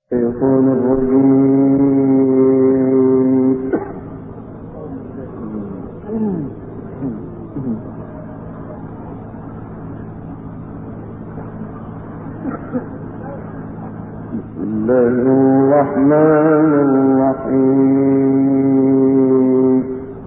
الشيطان الرجيم. بسم الله الرحمن الرحيم.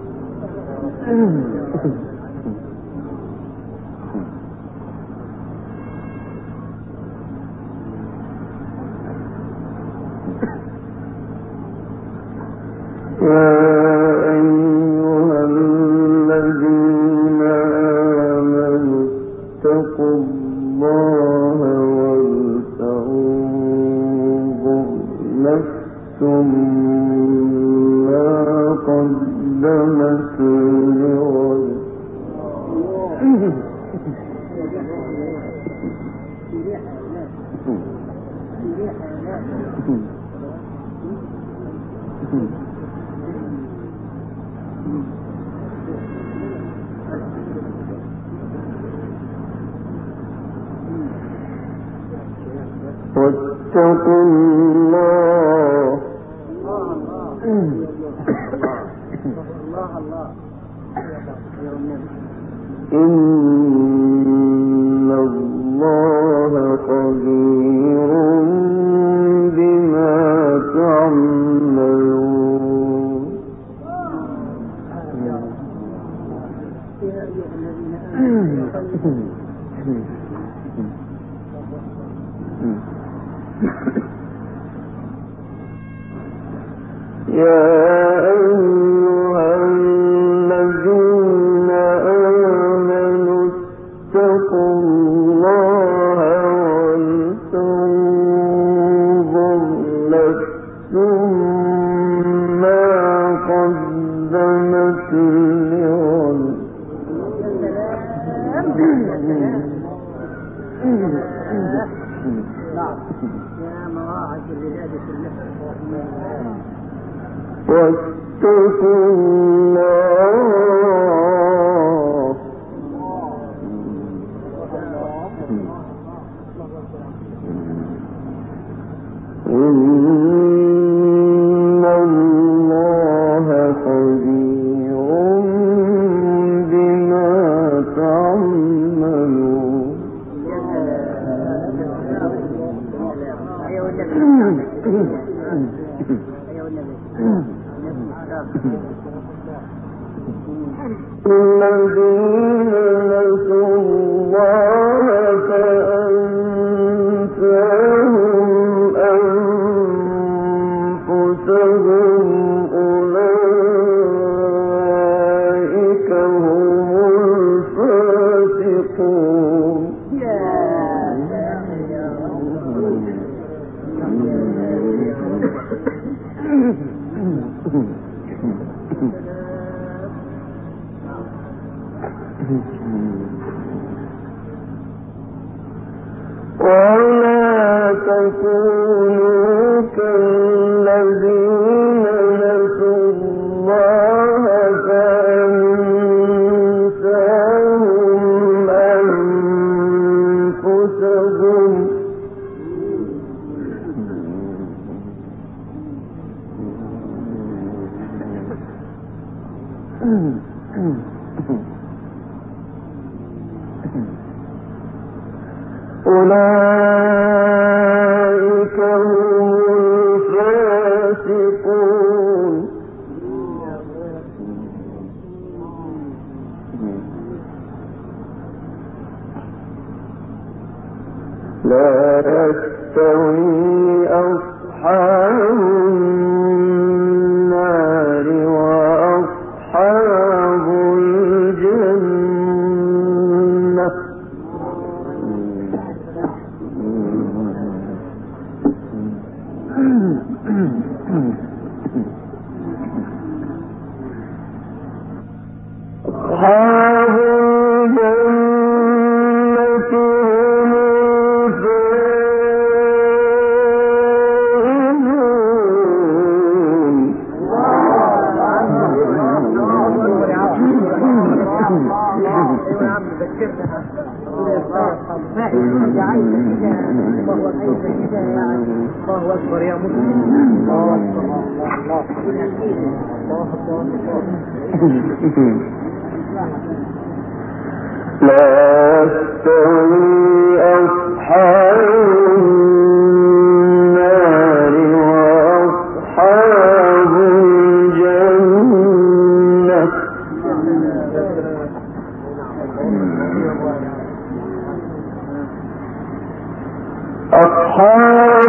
واتقوا الله إن الله خبير بما تعملون. يا أيها الذين آمنوا اتقوا الله ولتنظر نفس ما قدمت لغد. واتقوا الله إن الله خبير بما تعملون. الذين نسوا الله فأنساهم أنفسهم أولئك هم الفاسقون. ولا تكونوا كالذين نسوا الله فأنساهم أنفسهم أولئك هم الفاسقون. لا يستوي أصحاب النار وأصحاب الجنة. أصحاب الجنة هم الفائزون. الله أكبر يا مسلم. الله لا يستوي أصحاب النار وأصحاب الجنة. أصحاب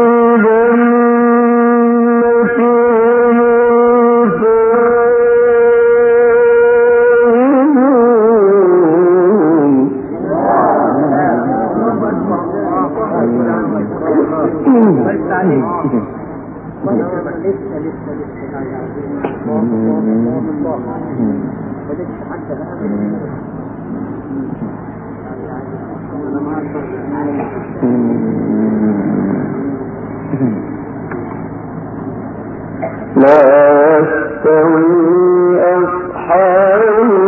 لا يستوي أصحاب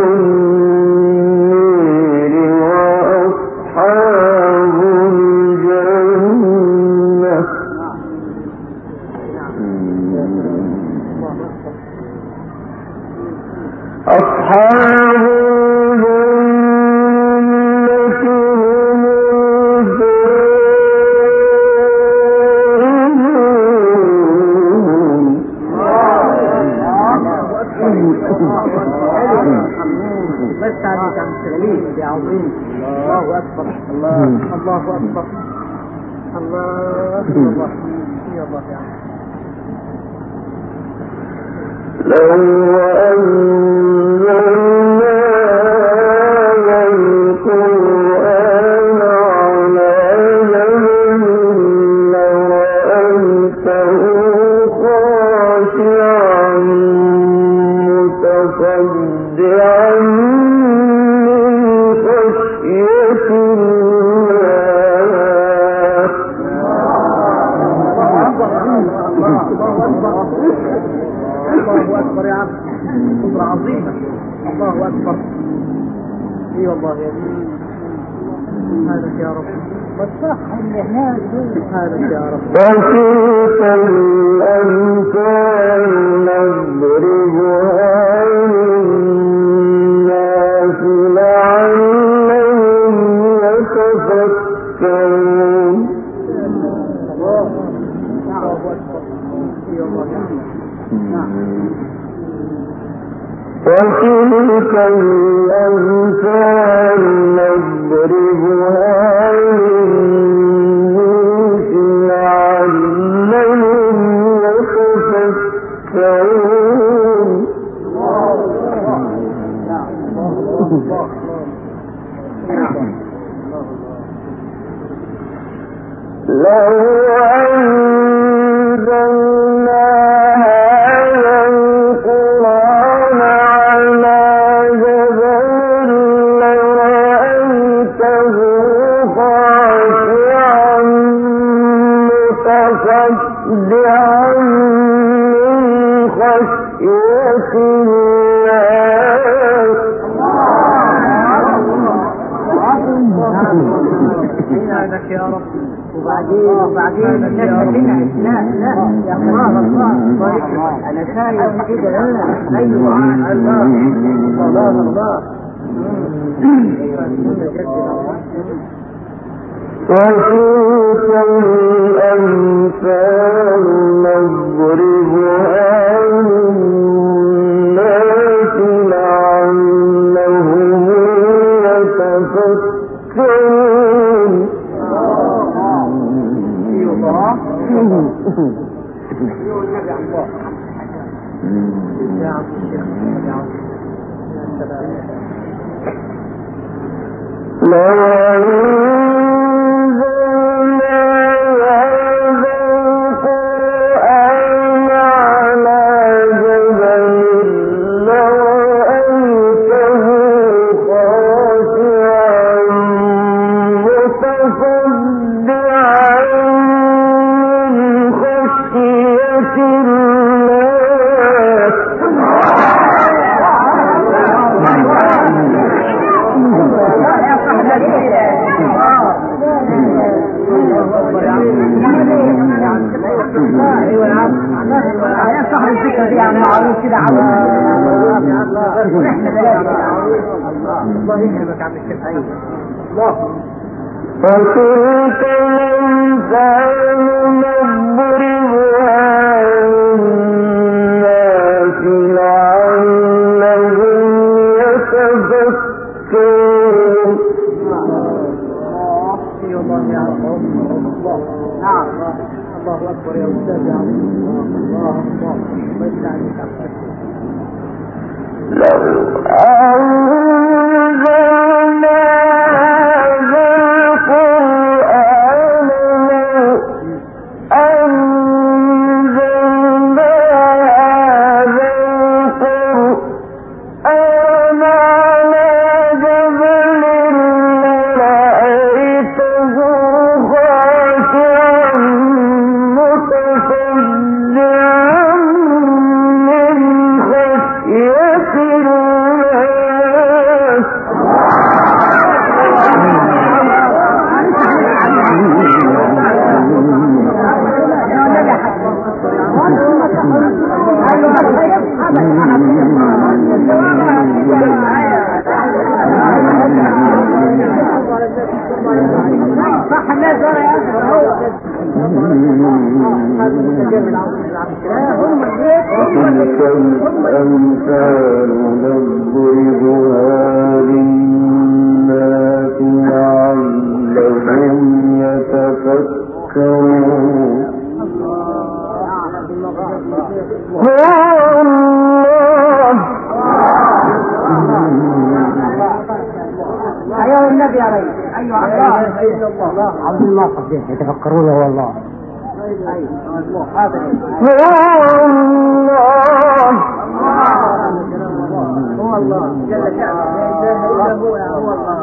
النار وأصحاب الجنة. أصحاب الله أكبر. الله أكبر. الله أكبر. يا الله يا لو أنزلنا هذا القرآن على جبل لرأيته خاشعا متصدعا عظيمة. الله أكبر. اي والله يا دين. سبحانك يا رب. والصح اللي هناك سبحانك يا رب. وتلك الأمثال نضربها للناس لعلهم يتفكرون. الله أكبر. اي والله. نعم. وتلك الأمثال نضربها للناس لعلهم يتفكرون. لو أنزلنا هذا القرآن على جبل لرأيته خاشعا متصدعا من خشية الله. يا رب. وبعدين لا يا الله انا شايف كده. ايوه الله وتلك الأمثال نضربها للناس لعلهم يتفكرون. لا ايوه يا عم يا صاحب الفكره دي يا عم معروف كده عم الله يهبك عم الشيخ. الله وتلك الأمثال نضربها للناس لعلهم يتفكرون. نعم الله اكبر يا استاذ يا عم. الله لو أنزلنا هذا القرآن على جبل لرأيته خاشعا متصدعا من خشية صح الناس ولا يا تلك الأمثال نضربها للناس لعلهم يتفكرون. هو الله ايوه النبي يا ريس. ايوه الله عبد الله صديق يتفكرون هو الله. هو الله جل شأنه لا اله الا هو الله.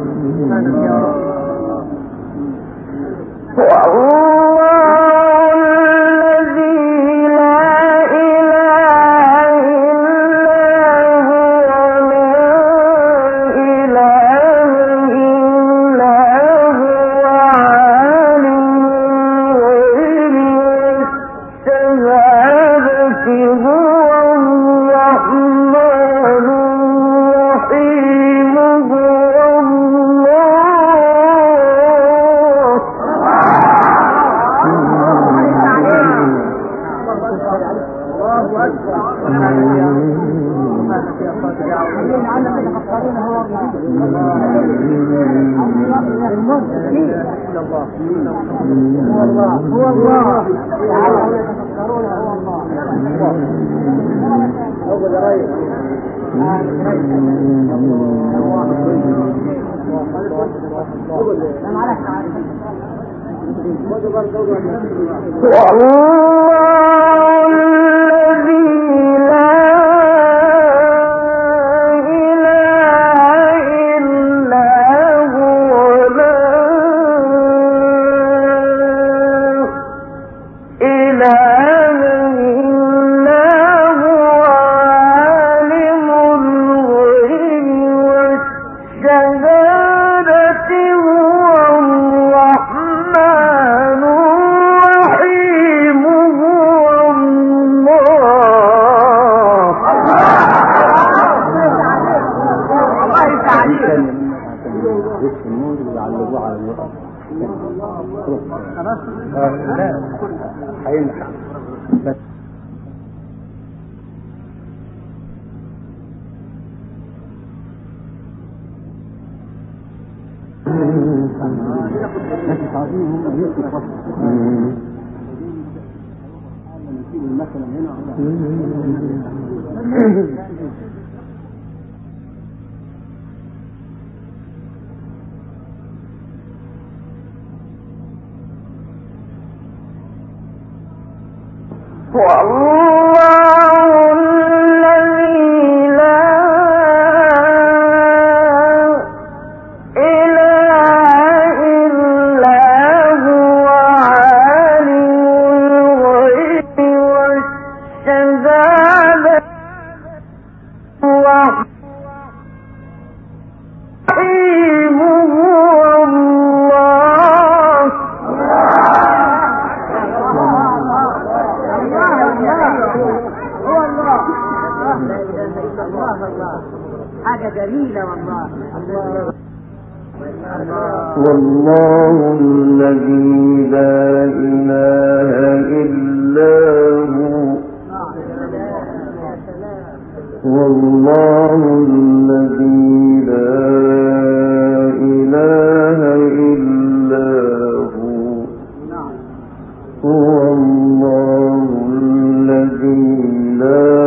هو الله الذي لا إله إلا هو لا إله إلا هو عالم الغيب والشهادة هو الرحمن الرحيم هو هو الله الله حاجة جميلة والله. والله الذي لا إله إلا هو والله الذي لا إله إلا هو هو الله الذي لا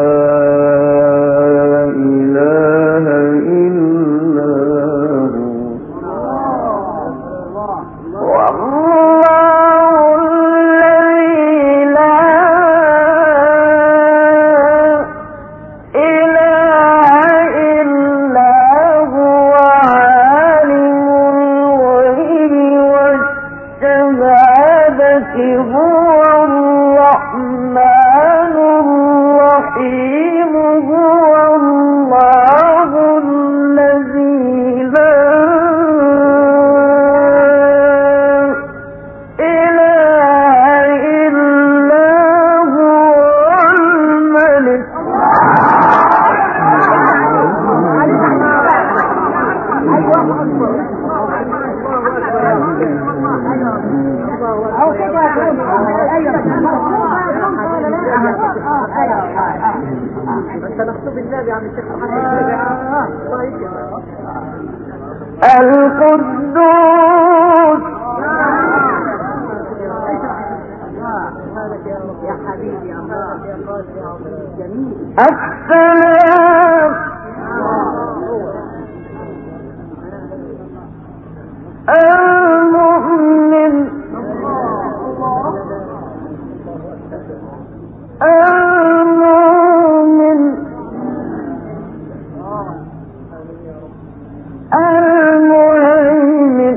القدوس يا حبيبي السلام المؤمن المؤمن المهيمن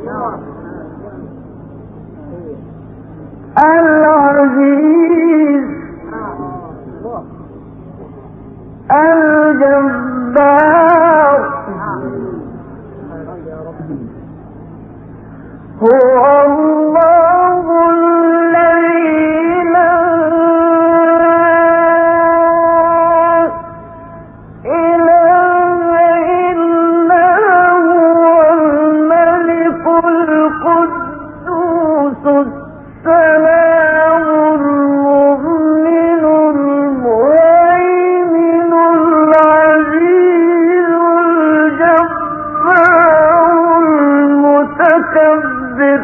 العزيز الجبار هو الله الذي لا إله إلا هو الملك القدوس السلام المؤمن المهيمن العزيز الجبار المتكبر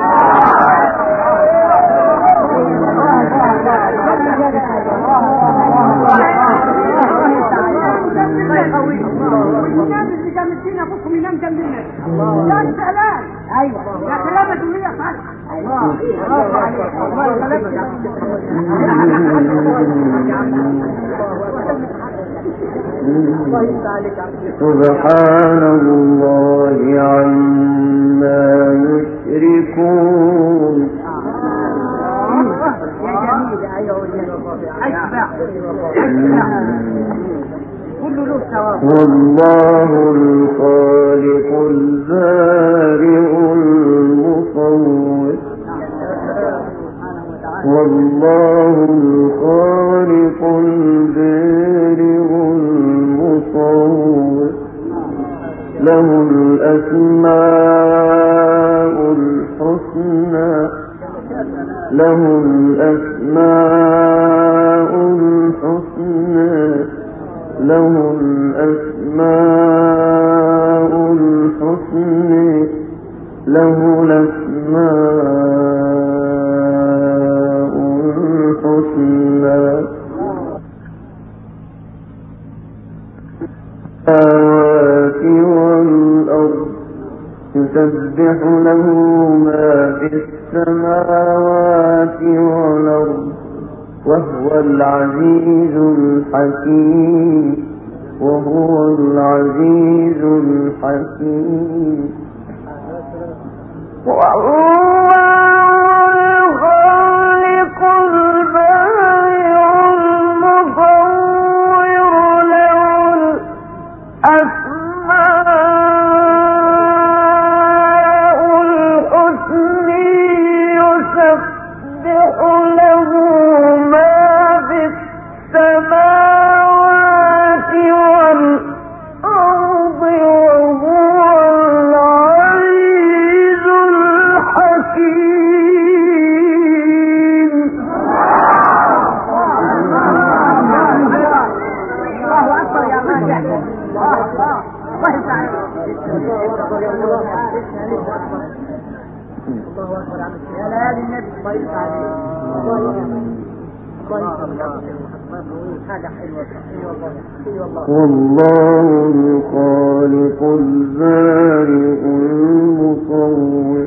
سبحان الله عما يشركون والله الخالق البارئ المصور والله الخالق البارئ المصور له الأسماء الحسنى له الأسماء الحسنى له الأسماء الحسنى له الأسماء الحسنى السماوات والأرض يسبح له ما في السماوات والأرض وهو العزيز الحكيم وهو العزيز الحكيم والله الخالق البارئ المصور له الأسماء الحسنى يسبح له ما في السماوات والله الخالق البارئ المصور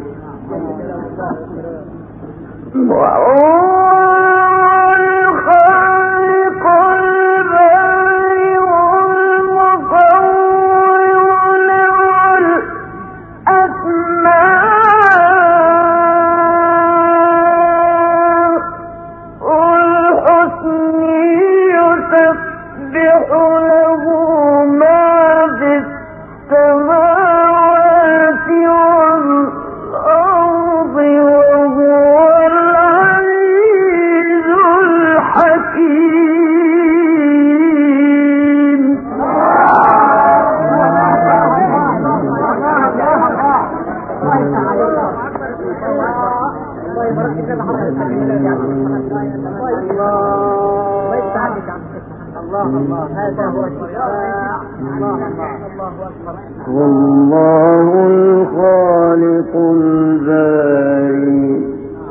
والله الخالق البارئ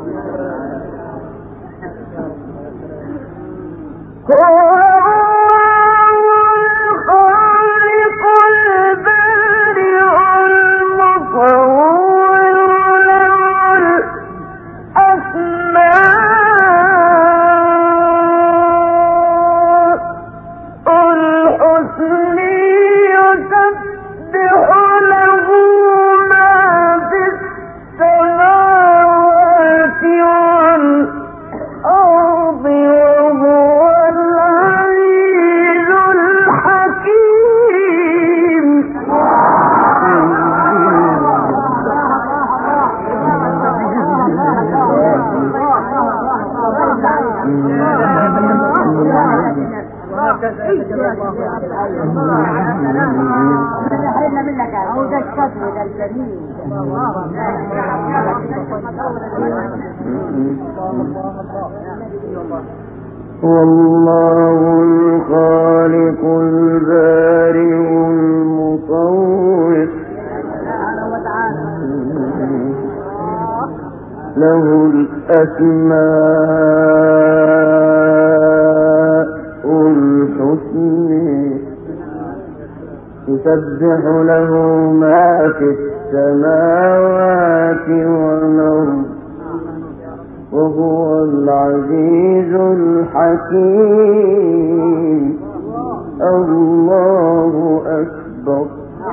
والله الخالق البارئ المصور له الأسماء الحسنى يسبح له ما في السماوات والأرض وهو العزيز الحكيم الله أكبر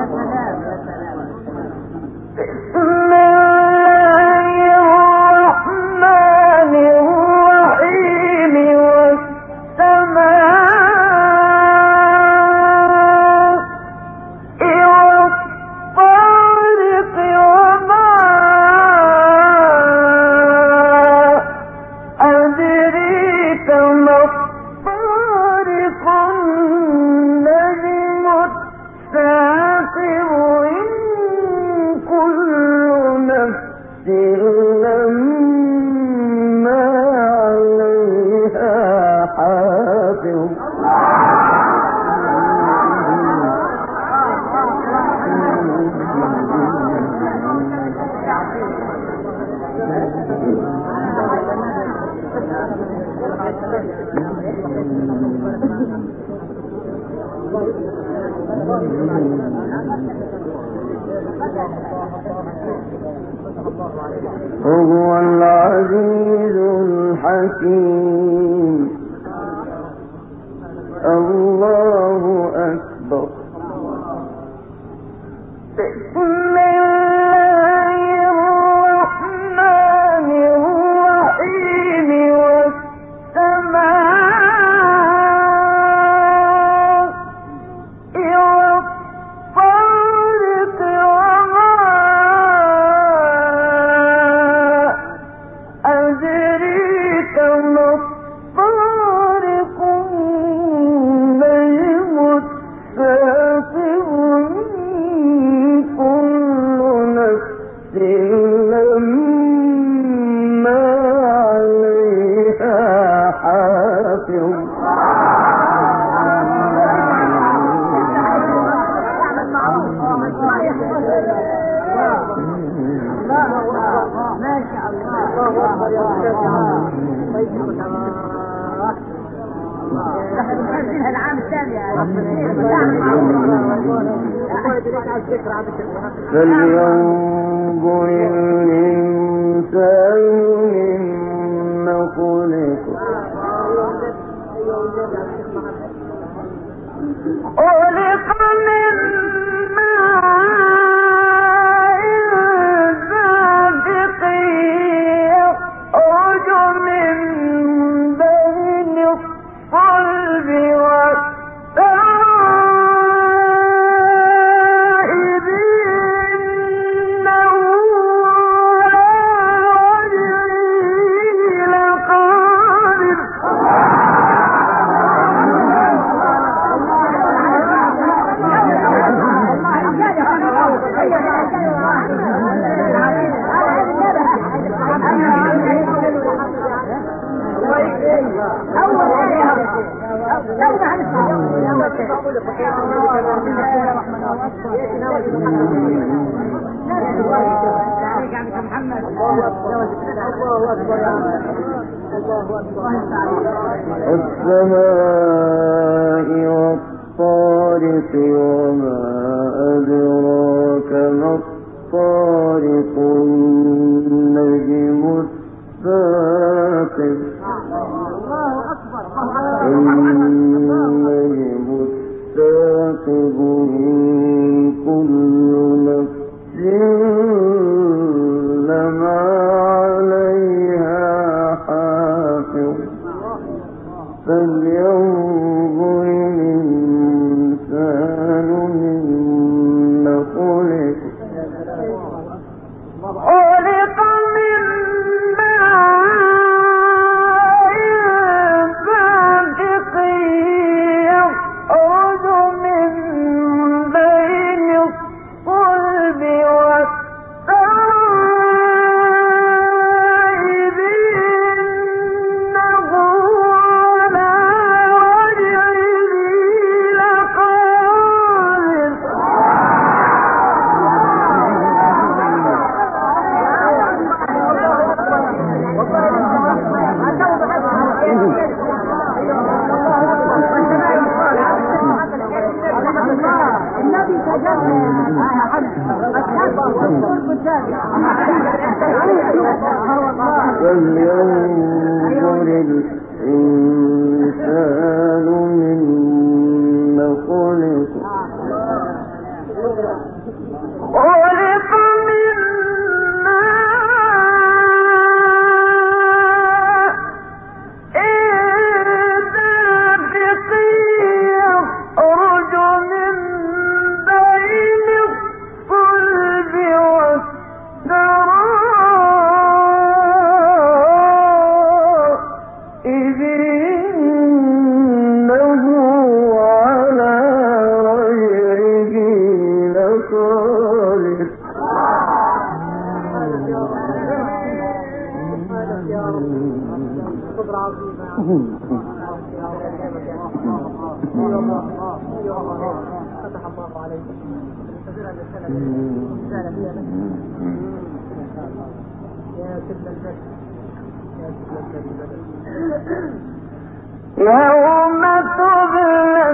وهو العزيز الحكيم الله أكبر أدريك ما الطارق النجم فلينظر الإنسان مما خلق خلق من ماء دافق يخرج من بين الصلب والترائب إنه على رجعه لقادر والسماء والطارق وما أدراك ما الطارق النجم الثاقب النجم الثاقب إن كل نفس لما عليها حافظ فلينظر الإنسان مما خلق خلق من ماء دافق يخرج من بين الصلب والترائب إنه على رجعه لقادر النبي تجلى يا حمد فلينظر الإنسان مما خلق خلق من ماء دافق يخرج من بين الصلب والترائب إنه على رجعه لقادر يوم تبلى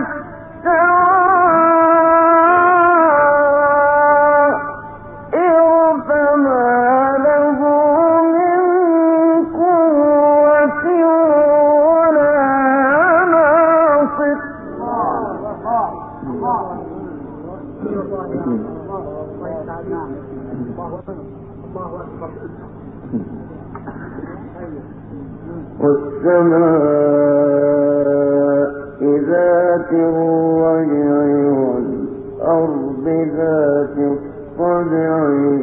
السرائر فما له من قوة ولا ناصر والسماء ذات الرجع والأرض ذات الصدع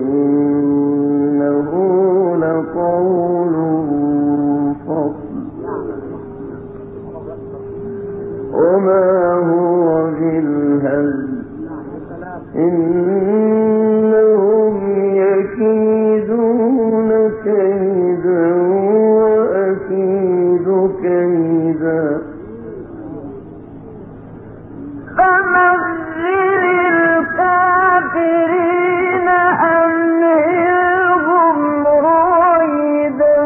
إنه لقول فصل وما هو بالهزل إنهم يكيدون كيدا وأكيد كيدا فمهل الكافرين أمهلهم رويدا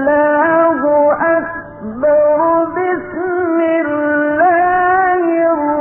الله أكبر بسم الله الرحمن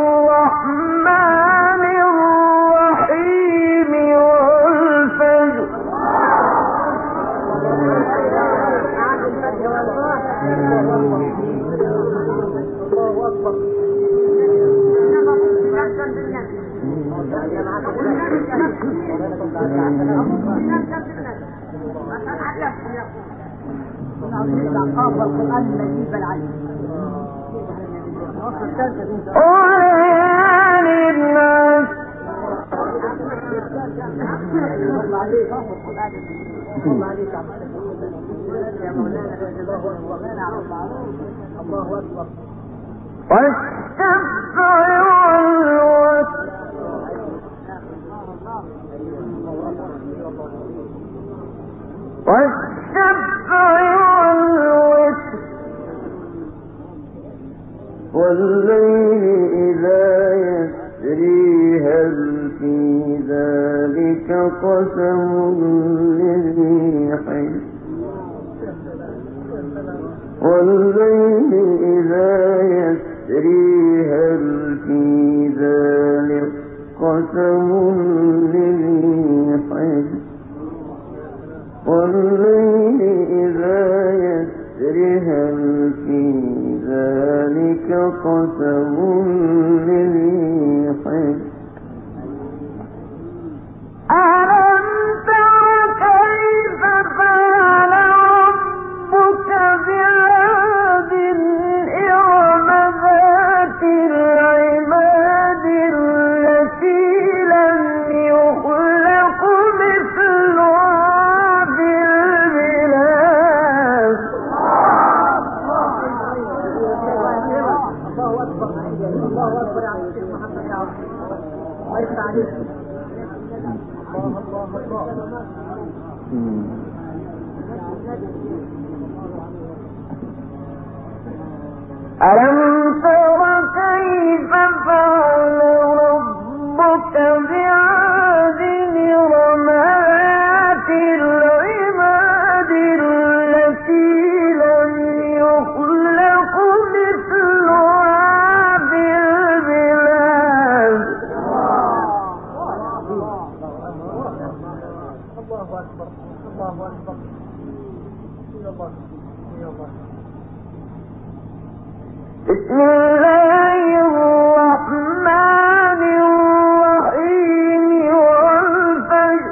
والليل إذا يسري هل في ذلك قسم لذي حجر والليل إذا يسري هل في ذلك قسم لذي حجر والليل إذا يسري هل في ذلك قسم لذي حجر ألم تر كيف فعل ربك بعاد إرم ذات العماد التي لم يخلق مثلها في البلاد الله أكبر الله أكبر يا عم الشيخ محمد يا عم الله يفتح عليك الله ألم تر كيف فعل ربك بعاد إرم ذات العماد التي لم يخلق مثلها في البلاد الله أكبر الله أكبر يا الله يا الله بسم الله الرحمن الرحيم والفجر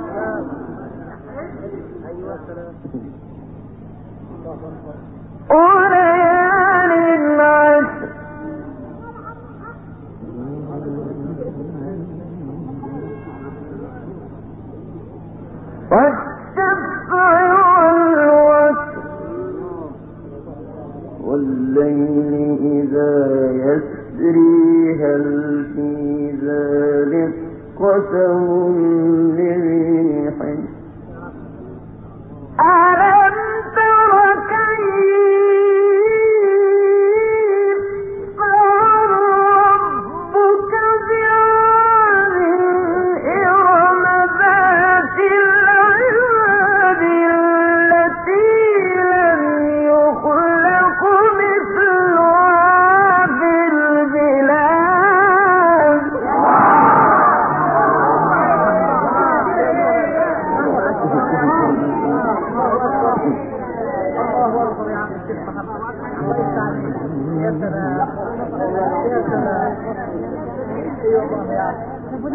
أيوة السلام الله أكبر وليال عشر والشفع والوتر والليل إذا يسري هل في ذلك قسم لذي حجر ألم تر كيف فعل ربك بعاد إرم ذات العماد التي لم يخلق مثلها في البلاد الله أكبر يا عم الشيخ محمد الله يفتح عليك يا سلام يا سلام أيوة الله يا عم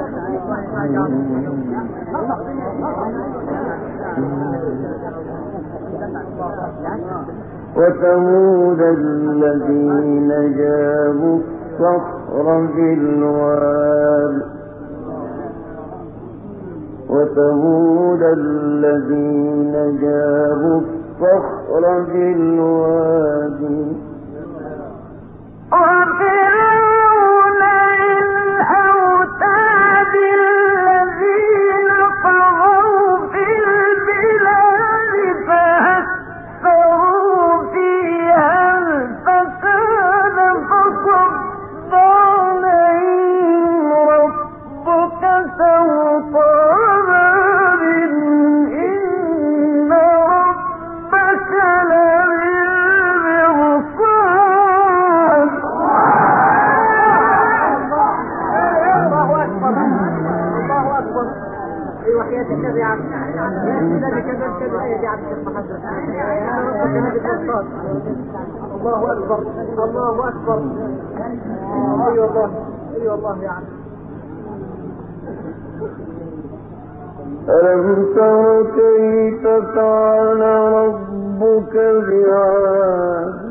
وثمود الذين جابوا الصخر بالواد وثمود الذين جابوا الصخر بالوادي وفرعون الأوتاد الذين طغوا في البلاد فأكثروا فيها الفساد فصب عليهم ربك سوط عذاب إن ربك لبالمرصاد الله أكبر الله أكبر أيوة حياة النبي يا عم يا النبي كذلك الآية دي عم الشيخ محمد يا ربك لبالمرصاد الله أكبر الله أكبر. أي والله أي والله يعني. ألم تر كيف فعل ربك بعاد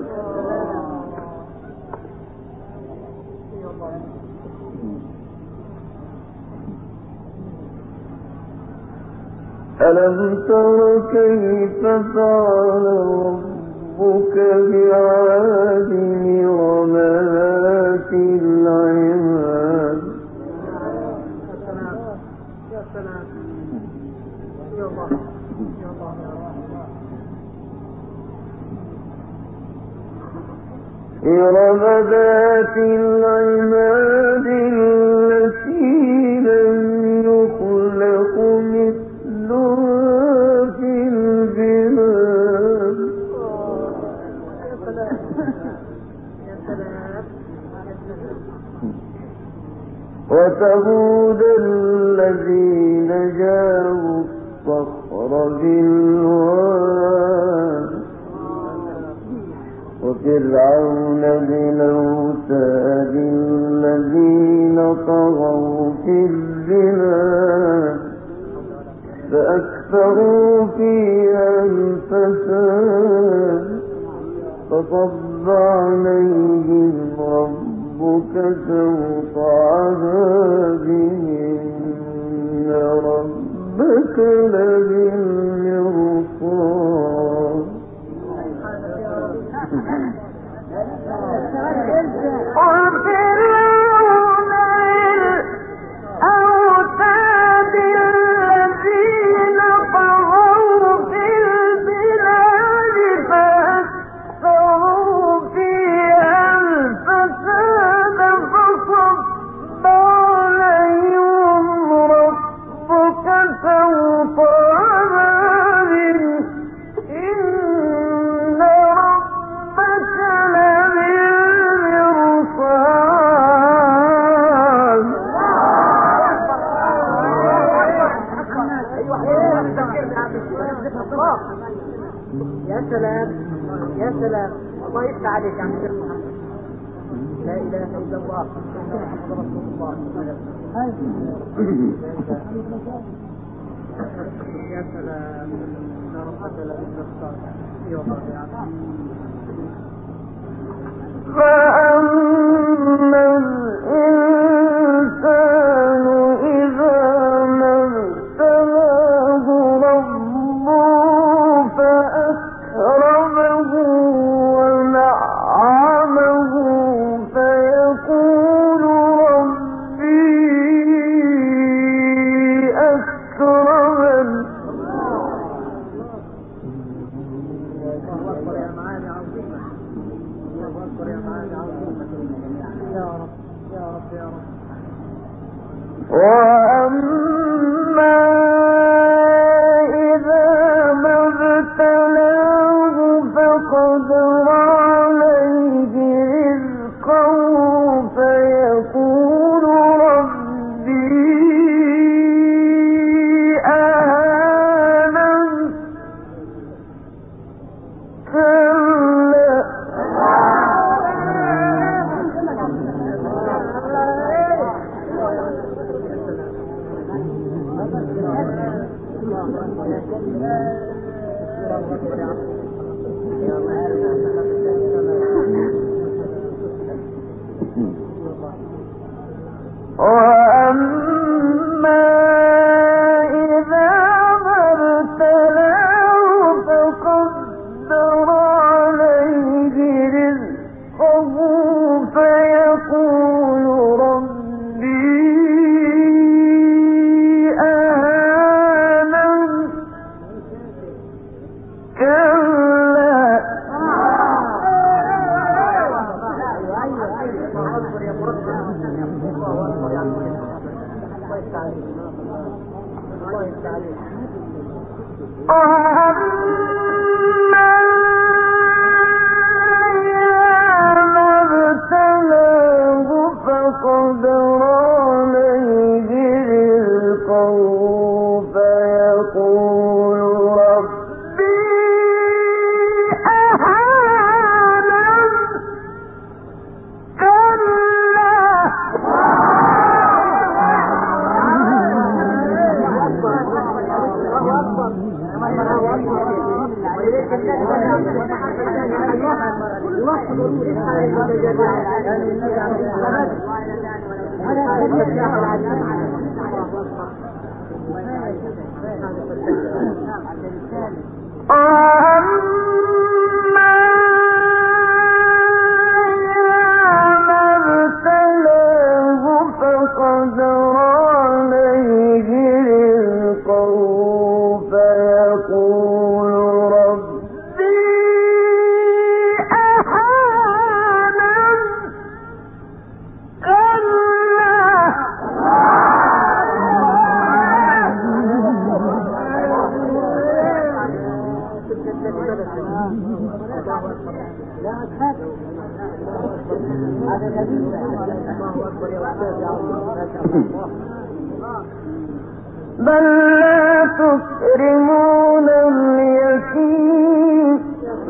ألم تر كيف فعل ربك بعاد إرم ذات العماد. يا سلام يا الله يا الله يا الله. إرم ذات العماد التي لم يخلق مثلها في البلاد. يا سلام يا سلام. وثمود الذين جابوا الصخر بالواد وفرعون بالأوتاد الذين طغوا في البلاد فأكثروا فيها الفساد فصب عليهم ربك سوط عذاب إن ربك لبالمرصاد. وفرعون الأوتاد الذين طغوا في البلاد فأكثروا فيها الفساد فصب عليهم ربك سوط عذاب إن ربك لبالمرصاد. يا سلام يا سلام. الله يفتح عليك يا عم الشيخ محمد. لا اله الا الله محمد رسول الله. يا سلام يا رب لبالمرصاد. اي والله يا عم. فأما الإنسان إذا ما ابتلاه ربه فأكرمه ونعمه فيقول ربي أكرمن. الله اكبر يا معاني عظيمه. الله اكبر يا معاني عظيمه. يا رب يا رب يا رب. وأما إذا ما ابتلاه فقدر عليه رزقه فيقول ربي أهانن. كلا وأما إذا ما ابتلاه فقدر عليه رزقه فيقول ربي أهانن. كلا وأما إذا ما ابتلاه فقدر عليه رزقه فيقول ربي أهانن. بل لا تكرمون اليتيم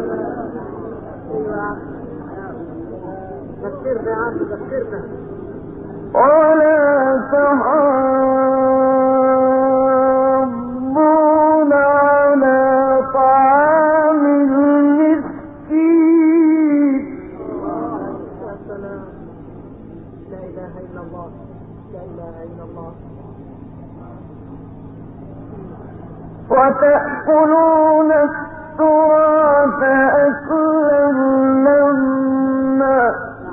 ولا تحاضون على طعام المسكين لا إله إلا الله لا إله إلا الله وتأكلون التراث أكلا لما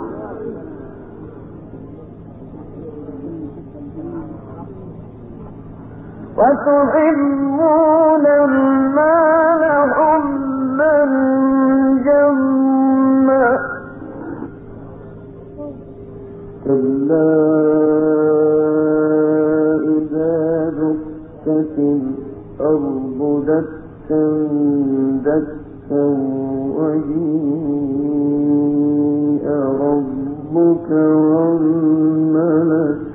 وتحبون المال حبا جما كلا إذا دكت الأرض دكا دكا وجيء ربك والملك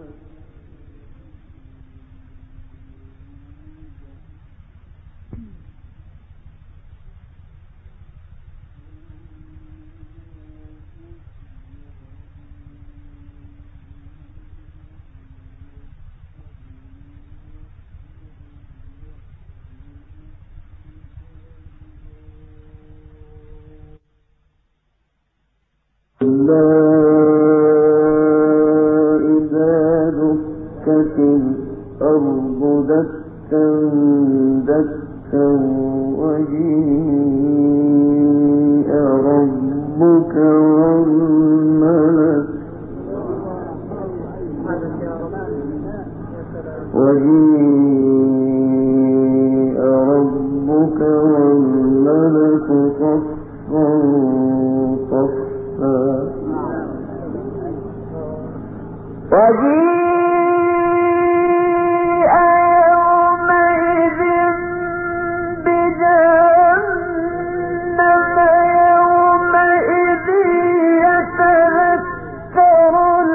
إذا دكت الأرض دكا دكا وجيء ربك والملك صفا صفا وجيء يومئذ بجهنم يومئذ يتذكر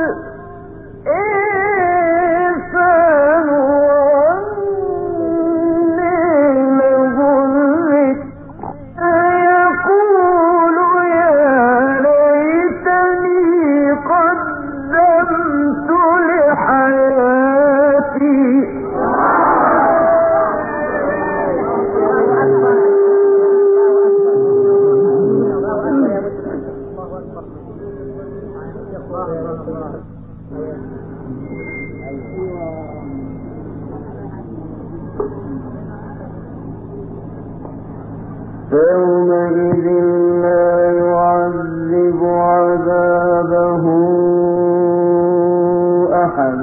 الإنسان وأنى له الذكر يقول يا ليتني قدمت لحياتي فيومئذ لا يعذب عذابه أحد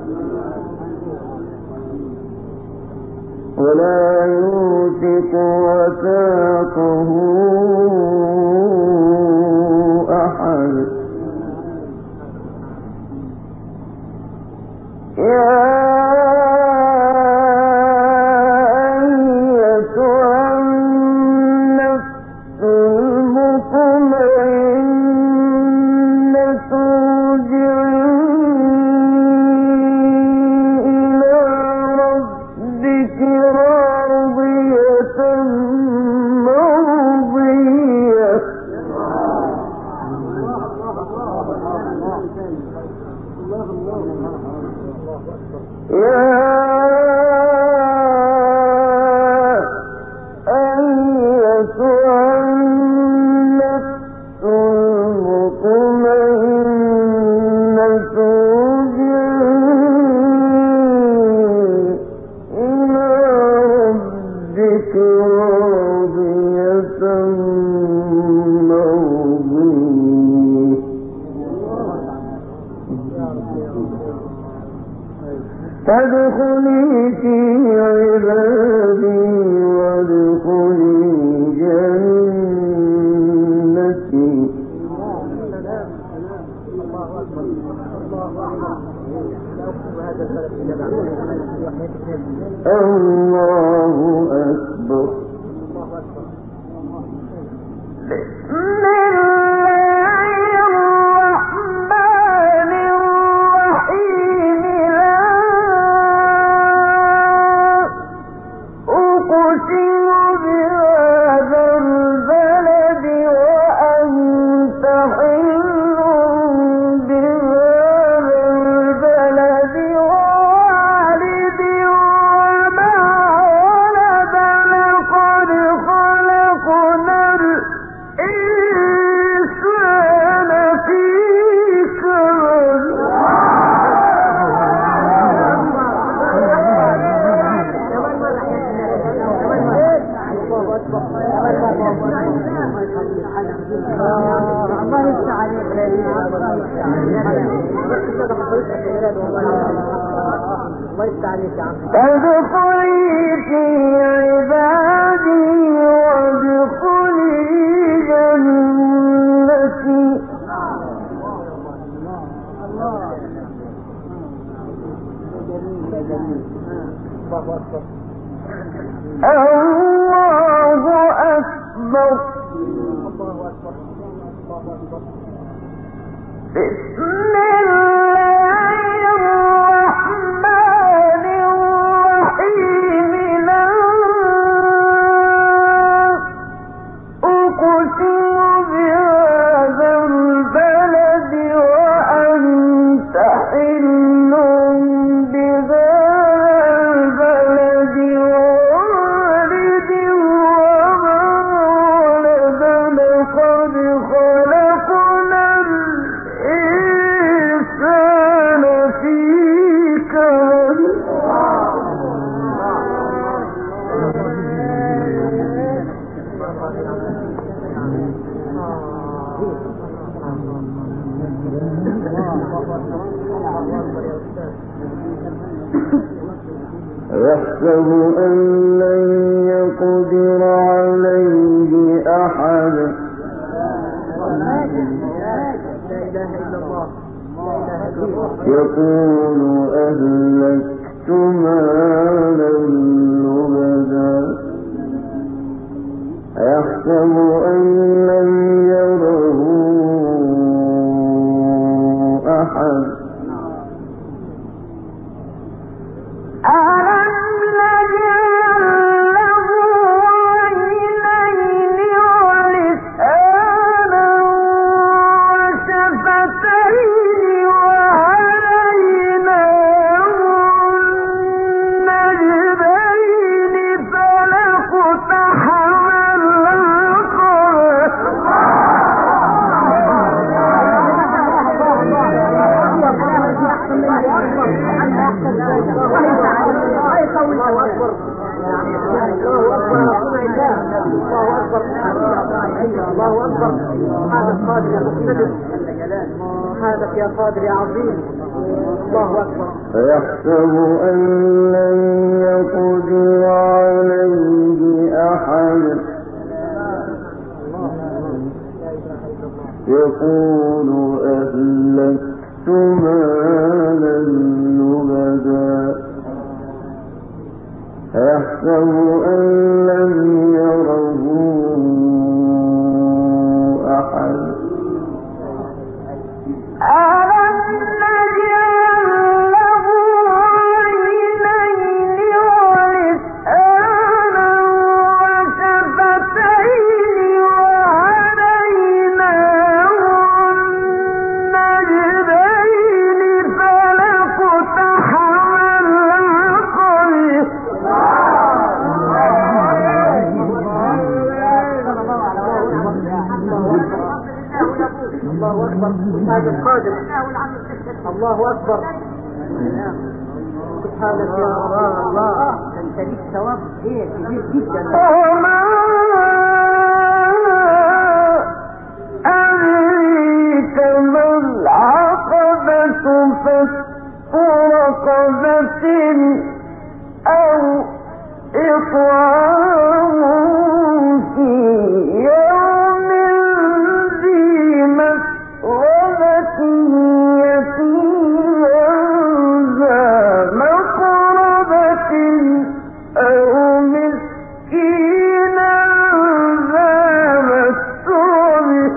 ولا يوثق وثاقه أحد فادخلي في عبادي وادخلي جنتي. الله أكبر. بسم الله الرحمن الرحيم. لا أقسم بهذا البلد وأنت حل بهذا البلد ووالد وما ولد. لقد خلقنا الإنسان في كبد. الله يفتح عليك. الله يفتح عليك يا عم. فادخلي في عبادي وادخلي جنتي. الله أكبر. بسم الله الرحمن الرحيم. لا أقسم بهذا البلد وأنت حل بهذا البلد ووالد وما ولد. لقد خلقنا الإنسان في كبد. يحسب أن لن يقدر عليه أحد. يقول أهلكت مالا لبدا. يحسب أن لن يره أحد. ألم نجعل له عينين ولسانا وشفتين وهديناه النجدين فلاقتحم الله أكبر. هذا القادر يا مقتدر. هذا يا قادر يا عظيم. الله أكبر. يحسب أن لن يقدر عليه أحد. يقول أهلكت مالا لبدا. يحسب أن لم يره أحد. ألم نجعل له عينين ولسانا وشفتين وهديناه النجدين فلاقتحم العقبة. الله أكبر. هذا القادر. الله أكبر. سبحانك يا الله. أنت ليك ثواب كبير جدا. وما أدريك ما العقبة فك رقبة أو إطعام في يوم ذي مسغبة يتيما ذا مقربة أو مسكينا ذا متربة.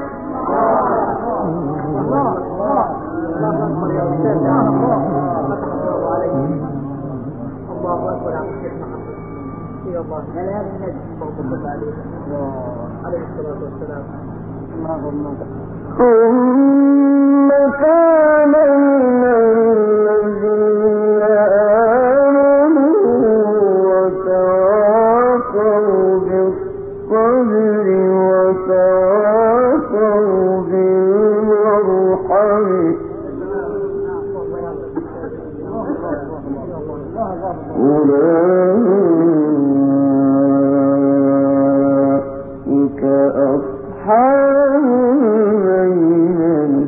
الله أكبر عن الشيخ محمد. يا الله هلا النبي صلى الله عليه الصلاة والسلام. ثم كان من الذين آمنوا وتواصوا بالصبر وتواصوا بالمرحمة أولئك أصحاب الميمنة.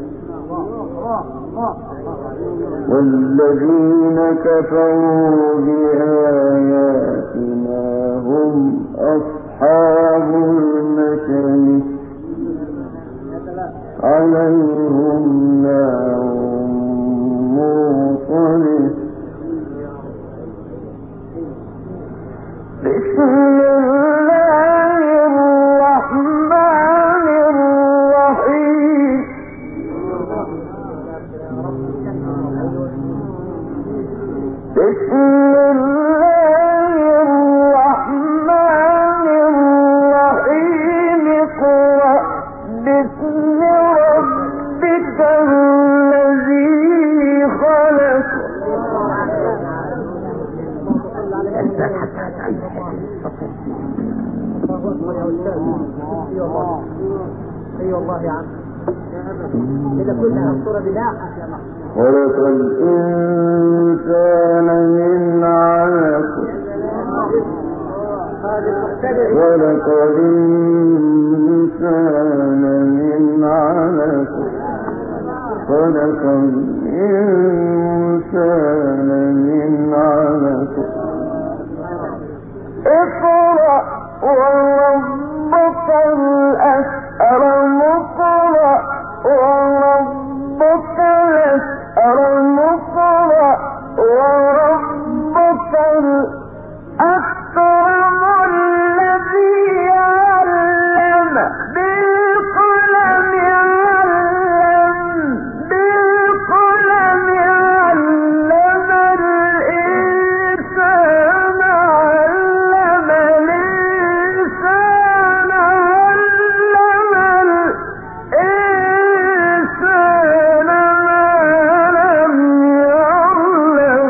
والذين كفروا بآياتنا هم أصحاب المشأمة عليهم نار موصدة. بسم الله الرحمن الرحيم. بسم الله الرحمن الرحيم. اقرأ باسم ربك الذي خلق. اي والله يا عم اذا كنا نذكر بالله. خلق الإنسان من علق. خلق الإنسان من علق. خلق الإنسان من علق. اقرأ وربك الأكرم. اقرأ وربك الأكرم. اقرأ وربك الأكرم الذي علم بالقلم. علم بالقلم. علم الإنسان. علم الإنسان. علم الإنسان ما لم يعلم.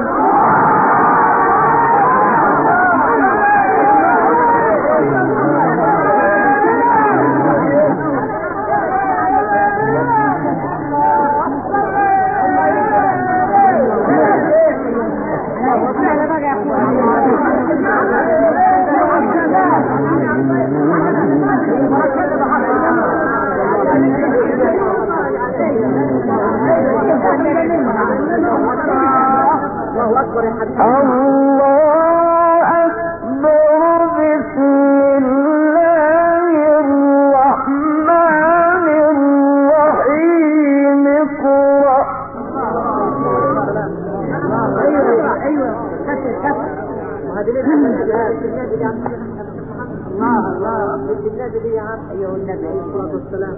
الله أكبر يا حبيبي. الله أكبر. بسم الله الرحمن الرحيم. اقرأ. ايوه كسر وهذه ليه النادي يا عم. الله النادي يا عم. ايوه النبي عليه الصلاة والسلام.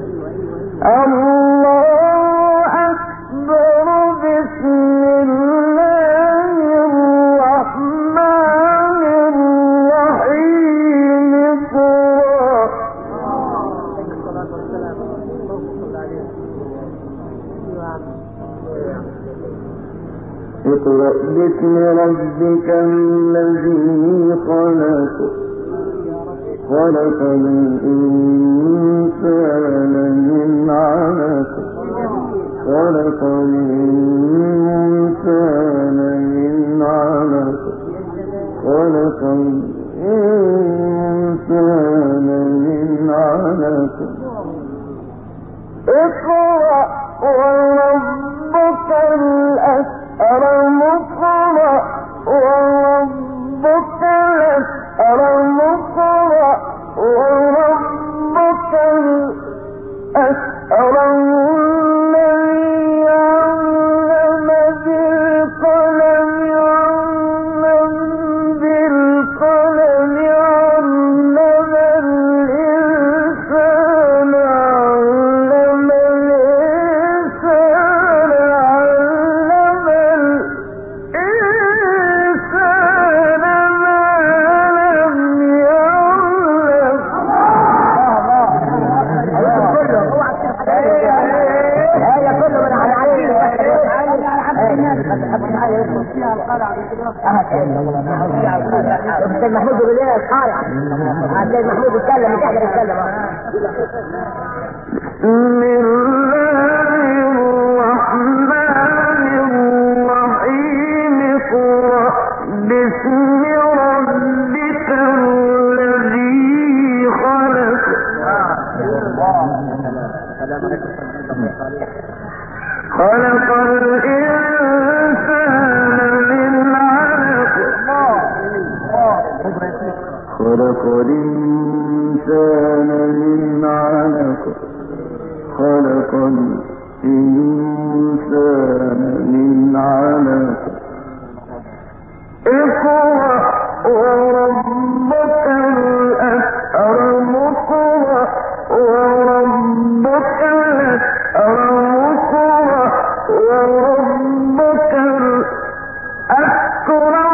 الله أكبر. بسم الله الرحمن الرحيم. اقرأ. الصلاة والسلام. اللهم صل عليه. اقرأ باسم ربك الذي خلق. خلق الإنسان من علق. خلق الإنسان من علق. خلق الإنسان من علق. اقرأ وربك الأكرم. اقرأ السيد محمود بالله القارئ السيد محمود يتكلم مش قادر يتكلم. بسم الله الرحمن الرحيم اقرأ باسم ربك الذي خلق خلق خلق الإنسان من علق خلق الإنسان من علق اقرأ وربك الأكرم اقرأ وربك الأكرم اقرأ وربك الأكرم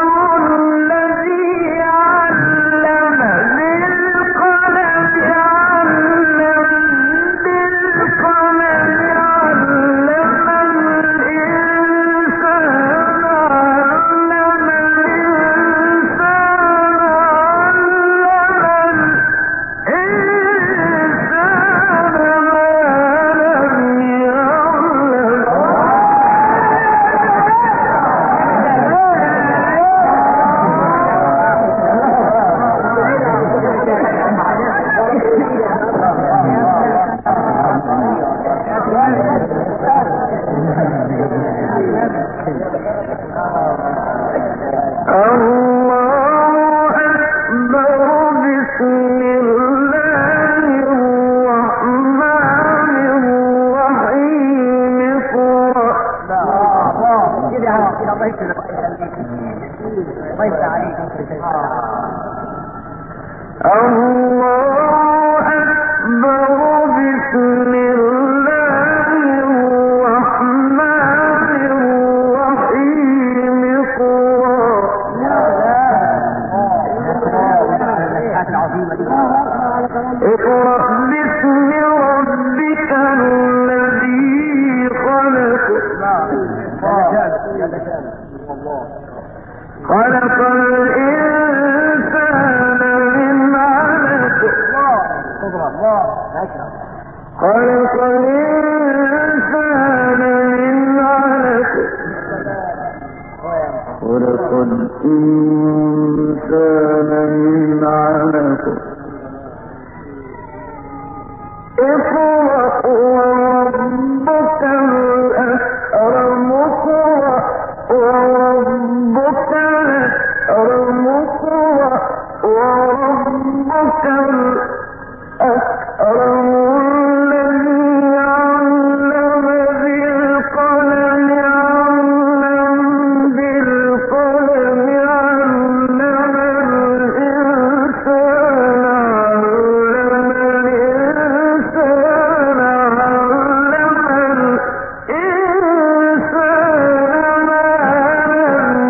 خلق الإنسان من علق خلق الإنسان من علق خلق الإنسان من علق اقرأ وربك الأكرم اقرأ وربك الأكرم اقرأ وربك الأكرم الذي علم بالقلم علم بالقلم علم الإنسان علم الإنسان علم الإنسان ما لم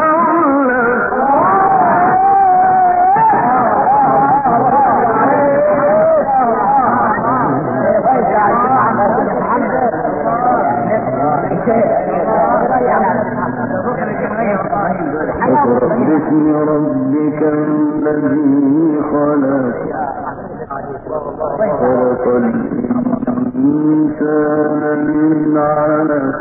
اقرأ باسم ربك الذي خلق خلق الإنسان من علق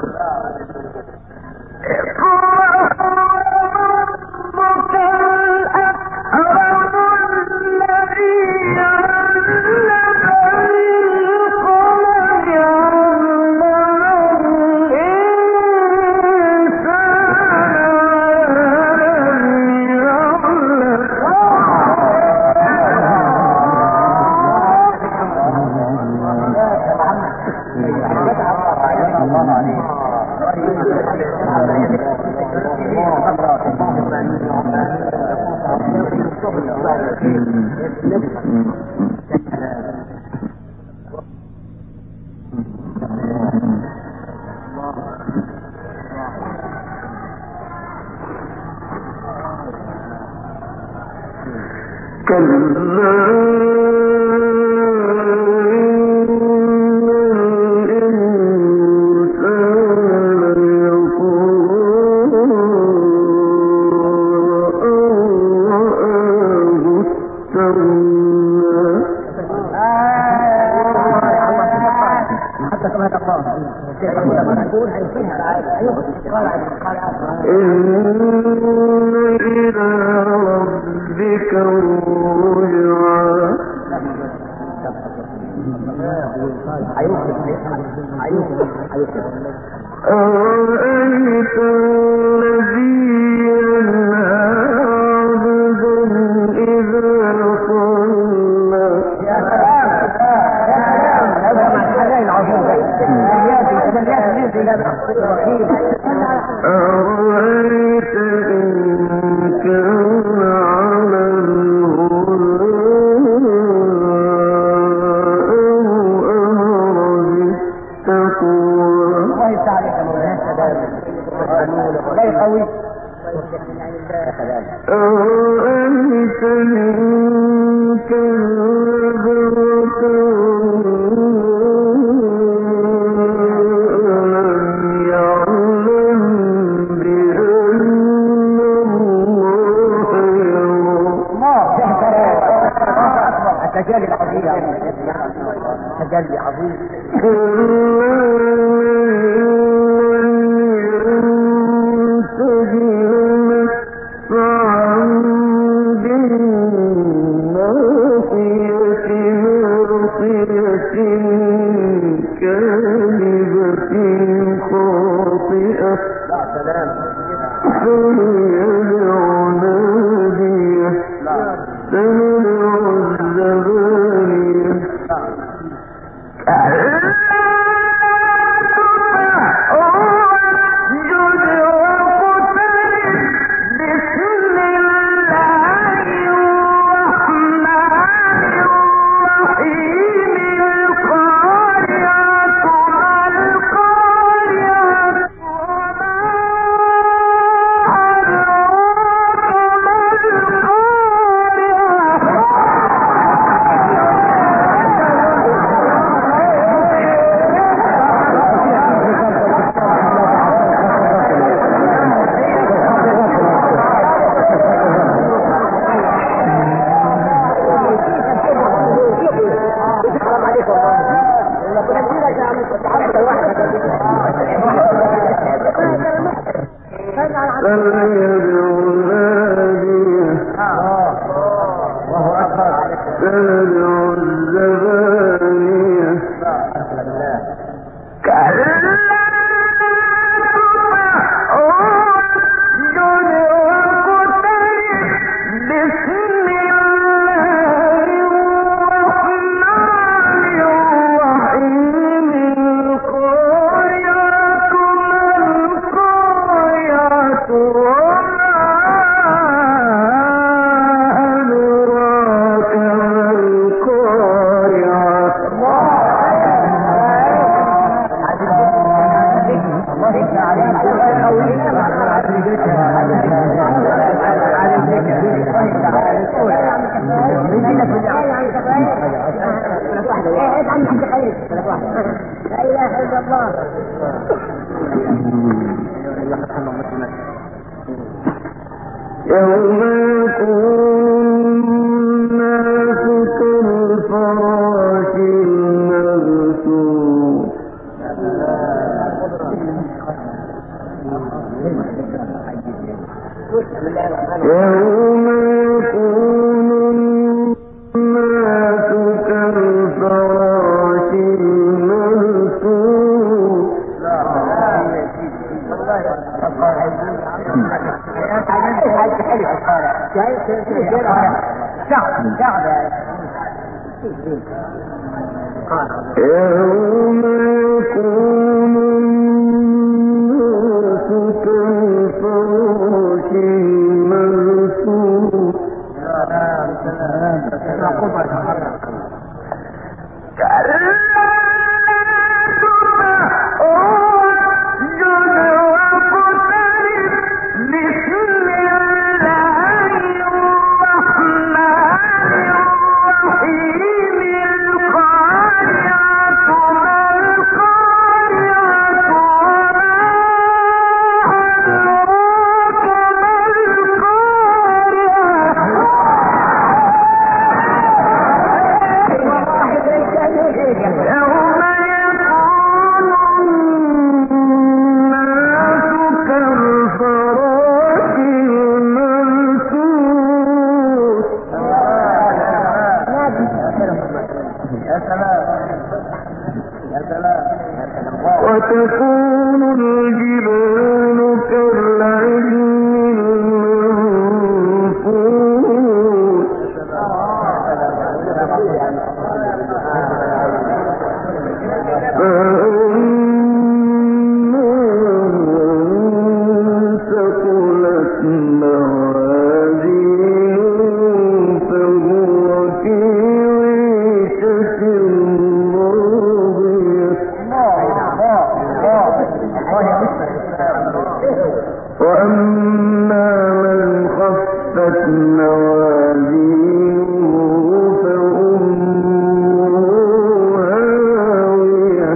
يوم يكون الناس وتكون الجبال كالعهن المنفوش ثقلت موازينه فهو في عيشة وأما من خفت موازينه فأمه هاوية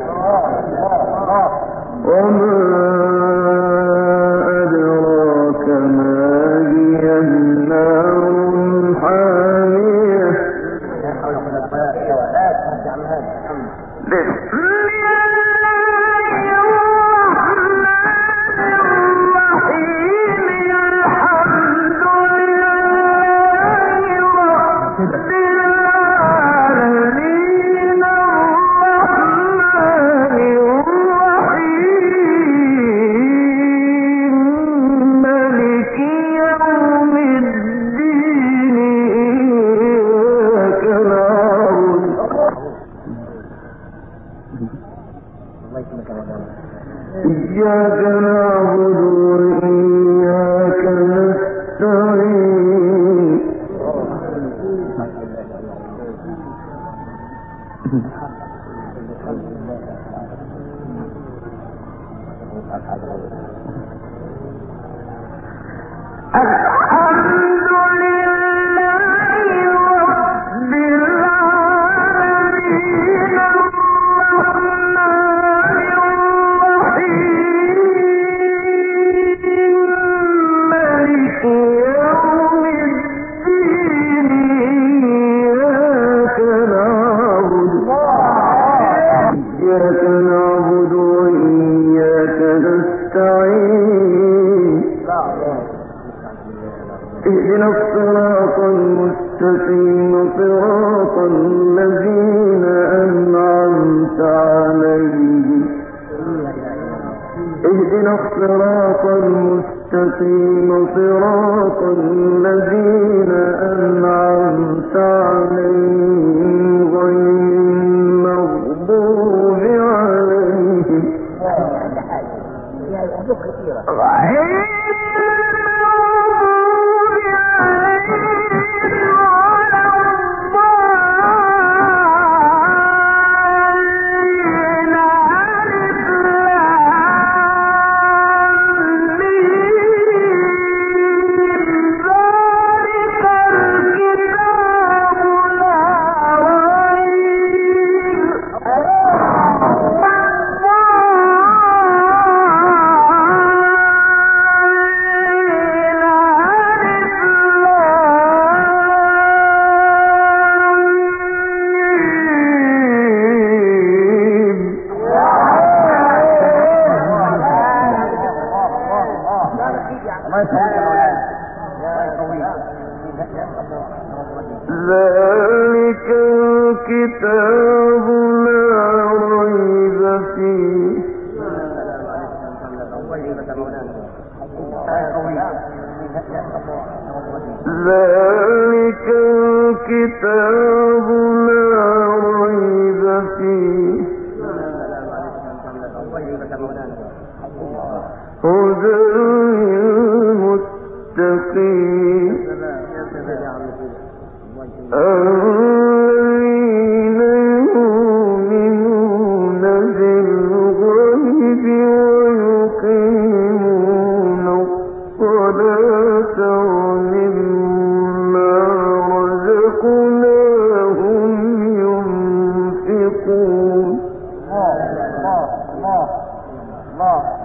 وما أدراك ما هي نار حامية إياك نعبد وإياك نستعين الحمد لله رب العالمين إياك نعبد وإياك نستعين اهدنا الصراط المستقيم صراط الذين أنعمت عليهم اهدنا الصراط المستقيم صراط الذين أنعمت عليهم غير المغضوب عليهم ذلك الكتاب لا ريب فيه ذلك الكتاب لا ريب فيه هدى للمتقين الذين يؤمنون بالغيب ويقيمون الصلاة ومما رزقناهم ينفقون